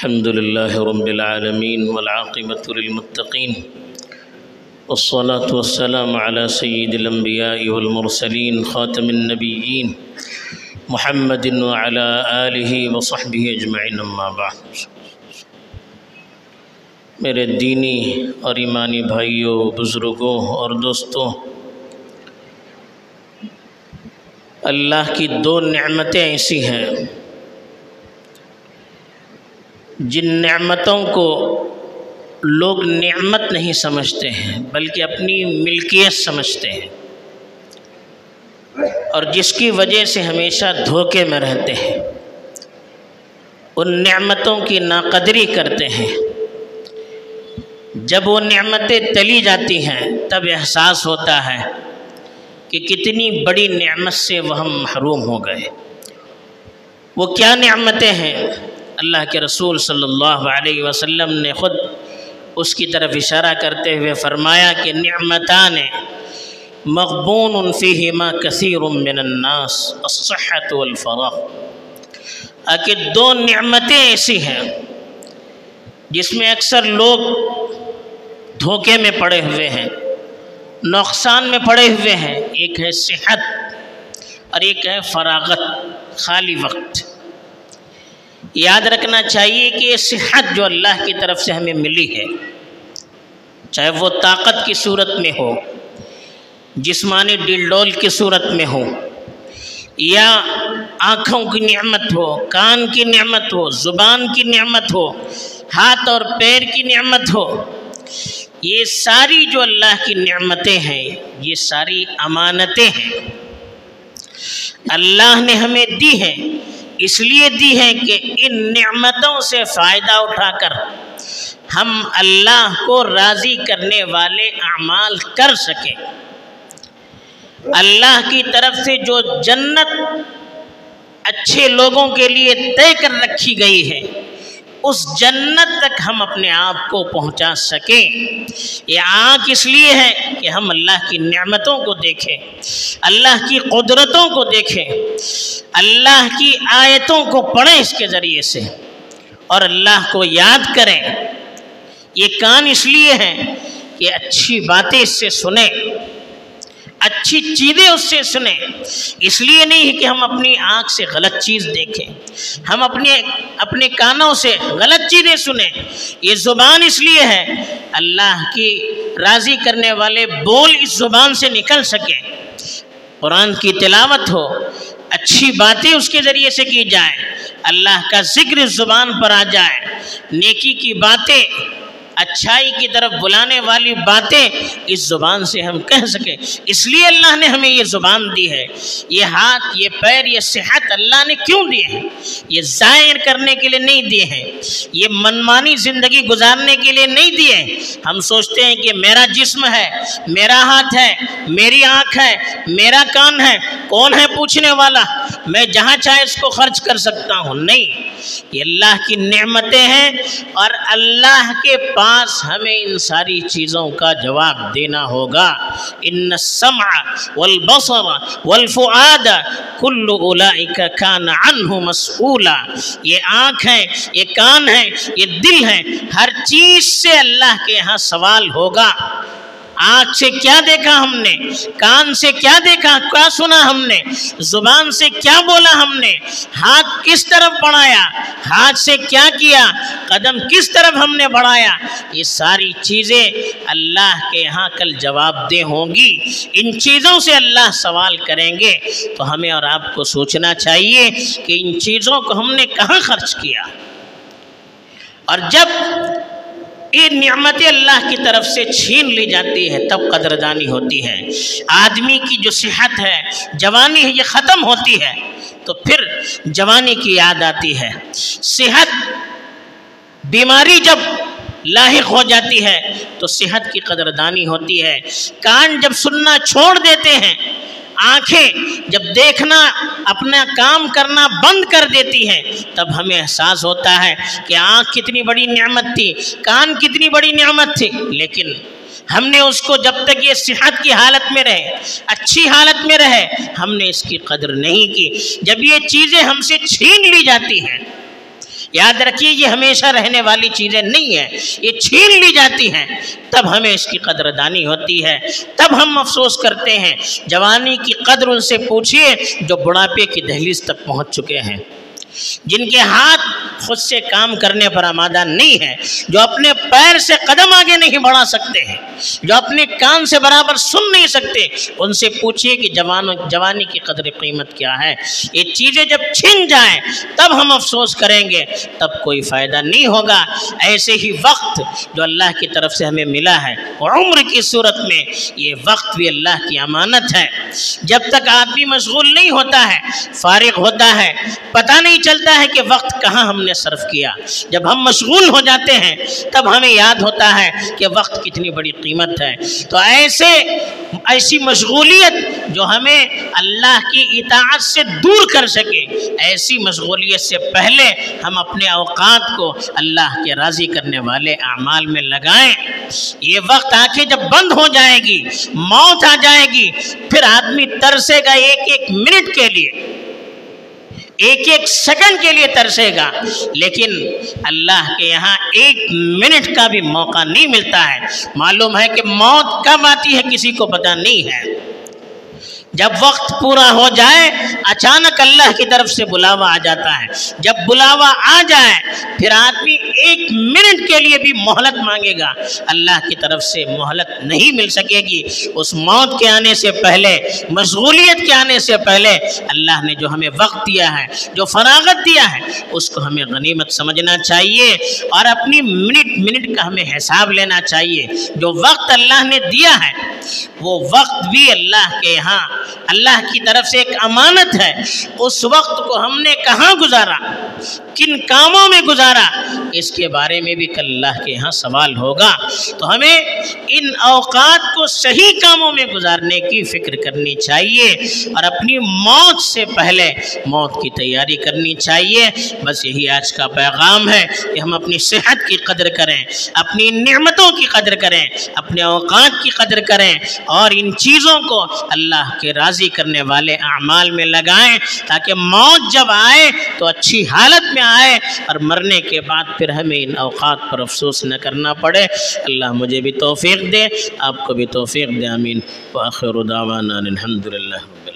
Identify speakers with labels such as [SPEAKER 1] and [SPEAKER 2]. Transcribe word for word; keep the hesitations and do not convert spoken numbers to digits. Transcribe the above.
[SPEAKER 1] الحمد لله رب العالمين والعاقبة للمتقين والصلاة والسلام على سيد الأنبياء والمرسلين خاتم النبيين محمد وعلى آله وصحبه أجمعين أما بعد۔ میرے دینی اور ایمانی بھائیوں، بزرگوں اور دوستوں، اللہ کی دو نعمتیں ایسی ہیں جن نعمتوں کو لوگ نعمت نہیں سمجھتے ہیں بلکہ اپنی ملکیت سمجھتے ہیں، اور جس کی وجہ سے ہمیشہ دھوکے میں رہتے ہیں، ان نعمتوں کی ناقدری کرتے ہیں۔ جب وہ نعمتیں تلی جاتی ہیں تب احساس ہوتا ہے کہ کتنی بڑی نعمت سے وہ ہم محروم ہو گئے۔ وہ کیا نعمتیں ہیں؟ اللہ کے رسول صلی اللہ علیہ وسلم نے خود اس کی طرف اشارہ کرتے ہوئے فرمایا کہ نعمتان مغبون فیہما کثیر من الناس الصحۃ والفراغ، کہ دو نعمتیں ایسی ہیں جس میں اکثر لوگ دھوکے میں پڑے ہوئے ہیں، نقصان میں پڑے ہوئے ہیں۔ ایک ہے صحت اور ایک ہے فراغت، خالی وقت۔ یاد رکھنا چاہیے کہ یہ صحت جو اللہ کی طرف سے ہمیں ملی ہے، چاہے وہ طاقت کی صورت میں ہو، جسمانی ڈل ڈول کی صورت میں ہو، یا آنکھوں کی نعمت ہو، کان کی نعمت ہو، زبان کی نعمت ہو، ہاتھ اور پیر کی نعمت ہو، یہ ساری جو اللہ کی نعمتیں ہیں یہ ساری امانتیں ہیں، اللہ نے ہمیں دی ہیں۔ اس لیے دی ہیں کہ ان نعمتوں سے فائدہ اٹھا کر ہم اللہ کو راضی کرنے والے اعمال کر سکیں۔ اللہ کی طرف سے جو جنت اچھے لوگوں کے لیے طے کر رکھی گئی ہے، اس جنت تک ہم اپنے آپ کو پہنچا سکیں۔ یہ آنکھ اس لیے ہے کہ ہم اللہ کی نعمتوں کو دیکھیں، اللہ کی قدرتوں کو دیکھیں، اللہ کی آیتوں کو پڑھیں اس کے ذریعے سے، اور اللہ کو یاد کریں۔ یہ کان اس لیے ہے کہ اچھی باتیں اس سے سنیں، اچھی چیزیں اس سے سنیں۔ اس لیے نہیں کہ ہم اپنی آنکھ سے غلط چیز دیکھیں، ہم اپنے اپنے کانوں سے غلط چیزیں سنیں۔ یہ زبان اس لیے ہے اللہ کی راضی کرنے والے بول اس زبان سے نکل سکیں، قرآن کی تلاوت ہو، اچھی باتیں اس کے ذریعے سے کی جائیں، اللہ کا ذکر اس زبان پر آ جائے، نیکی کی باتیں، اچھائی کی طرف بلانے والی باتیں اس زبان سے ہم کہہ سکیں۔ اس لیے اللہ نے ہمیں یہ زبان دی ہے۔ یہ ہاتھ، یہ پیر، یہ صحت اللہ نے کیوں دیے ہیں؟ یہ ظاہر کرنے کے لیے نہیں دیے ہیں، یہ منمانی زندگی گزارنے کے لیے نہیں دیے ہیں۔ ہم سوچتے ہیں کہ میرا جسم ہے، میرا ہاتھ ہے، میری آنکھ ہے، میرا کان ہے، کون ہے پوچھنے والا، میں جہاں چاہے اس کو خرچ کر سکتا ہوں۔ نہیں، یہ اللہ کی نعمتیں ہیں، اور اللہ کے پاس ہمیں ان ساری چیزوں کا جواب دینا ہوگا۔ ان السمع والبصر والفؤاد کل اولئک کان عنہ مسئولا۔ یہ آنکھ ہے، یہ کان ہے، یہ دل ہے، ہر چیز سے اللہ کے ہاں سوال ہوگا۔ آنکھ سے کیا دیکھا ہم نے، کان سے کیا دیکھا، کیا سنا ہم نے، زبان سے کیا بولا ہم نے، ہاتھ کس طرف بڑھایا، ہاتھ سے کیا کیا، قدم کس طرف ہم نے بڑھایا، یہ ساری چیزیں اللہ کے ہاں کل جواب دہ ہوں گی۔ ان چیزوں سے اللہ سوال کریں گے، تو ہمیں اور آپ کو سوچنا چاہیے کہ ان چیزوں کو ہم نے کہاں خرچ کیا۔ اور جب یہ نعمتیں اللہ کی طرف سے چھین لی جاتی ہے تب قدردانی ہوتی ہے۔ آدمی کی جو صحت ہے، جوانی ہے، یہ ختم ہوتی ہے تو پھر جوانی کی یاد آتی ہے۔ صحت، بیماری جب لاحق ہو جاتی ہے تو صحت کی قدردانی ہوتی ہے۔ کان جب سننا چھوڑ دیتے ہیں، آنکھیں جب دیکھنا، اپنا کام کرنا بند کر دیتی ہیں، تب ہمیں احساس ہوتا ہے کہ آنکھ کتنی بڑی نعمت تھی، کان کتنی بڑی نعمت تھی، لیکن ہم نے اس کو جب تک یہ صحت کی حالت میں رہے، اچھی حالت میں رہے، ہم نے اس کی قدر نہیں کی۔ جب یہ چیزیں ہم سے چھین لی جاتی ہیں، یاد رکھیے یہ ہمیشہ رہنے والی چیزیں نہیں ہیں، یہ چھین لی جاتی ہیں، تب ہمیں اس کی قدر دانی ہوتی ہے، تب ہم افسوس کرتے ہیں۔ جوانی کی قدر ان سے پوچھئے جو بڑھاپے کی دہلیز تک پہنچ چکے ہیں، جن کے ہاتھ خود سے کام کرنے پر آمادہ نہیں ہے، جو اپنے پیر سے قدم آگے نہیں بڑھا سکتے ہیں، جو اپنے کان سے برابر سن نہیں سکتے، ان سے پوچھئے کہ جوانی کی قدر قیمت کیا ہے۔ یہ چیزیں جب چھن جائیں تب ہم افسوس کریں گے، تب کوئی فائدہ نہیں ہوگا۔ ایسے ہی وقت جو اللہ کی طرف سے ہمیں ملا ہے، عمر کی صورت میں یہ وقت بھی اللہ کی امانت ہے۔ جب تک آدمی مشغول نہیں ہوتا ہے، فارغ ہوتا ہے، پتہ نہیں چلتا ہے کہ وقت کہاں ہم نے صرف کیا۔ جب ہم مشغول ہو جاتے ہیں تب ہمیں یاد ہوتا ہے کہ وقت کتنی بڑی قیمت ہے۔ تو ایسے ایسی مشغولیت جو ہمیں اللہ کی اطاعت سے دور کر سکے، ایسی مشغولیت سے پہلے ہم اپنے اوقات کو اللہ کے راضی کرنے والے اعمال میں لگائیں۔ یہ وقت آنکھیں جب بند ہو جائے گی، موت آ جائے گی، پھر آدمی ترسے گا ایک ایک منٹ کے لیے، ایک ایک سیکنڈ کے لیے ترسے گا، لیکن اللہ کے یہاں ایک منٹ کا بھی موقع نہیں ملتا ہے۔ معلوم ہے کہ موت کب آتی ہے کسی کو پتہ نہیں ہے۔ جب وقت پورا ہو جائے اچانک اللہ کی طرف سے بلاوا آ جاتا ہے، جب بلاوا آ جائے پھر آدمی ایک منٹ کے لیے بھی مہلت مانگے گا، اللہ کی طرف سے مہلت نہیں مل سکے گی۔ اس موت کے آنے سے پہلے، مشغولیت کے آنے سے پہلے اللہ نے جو ہمیں وقت دیا ہے، جو فراغت دیا ہے، اس کو ہمیں غنیمت سمجھنا چاہیے اور اپنی منٹ منٹ کا ہمیں حساب لینا چاہیے۔ جو وقت اللہ نے دیا ہے وہ وقت بھی اللہ کے یہاں اللہ کی طرف سے ایک امانت ہے۔ اس وقت کو ہم نے کہاں گزارا، کن کاموں میں گزارا، اس کے بارے میں بھی کل اللہ کے یہاں سوال ہوگا۔ تو ہمیں ان اوقات کو صحیح کاموں میں گزارنے کی فکر کرنی چاہیے اور اپنی موت سے پہلے موت کی تیاری کرنی چاہیے۔ بس یہی آج کا پیغام ہے کہ ہم اپنی صحت کی قدر کریں، اپنی نعمتوں کی قدر کریں، اپنے اوقات کی قدر کریں اور ان چیزوں کو اللہ کے راضی کرنے والے اعمال میں لگائیں، تاکہ موت جب آئے تو اچھی حالت میں آئے اور مرنے کے بعد پھر ہمیں ان اوقات پر افسوس نہ کرنا پڑے۔ اللہ مجھے بھی توفیق دے، آپ کو بھی توفیق دے، آمین۔ وآخر دعوانا الحمدللہ۔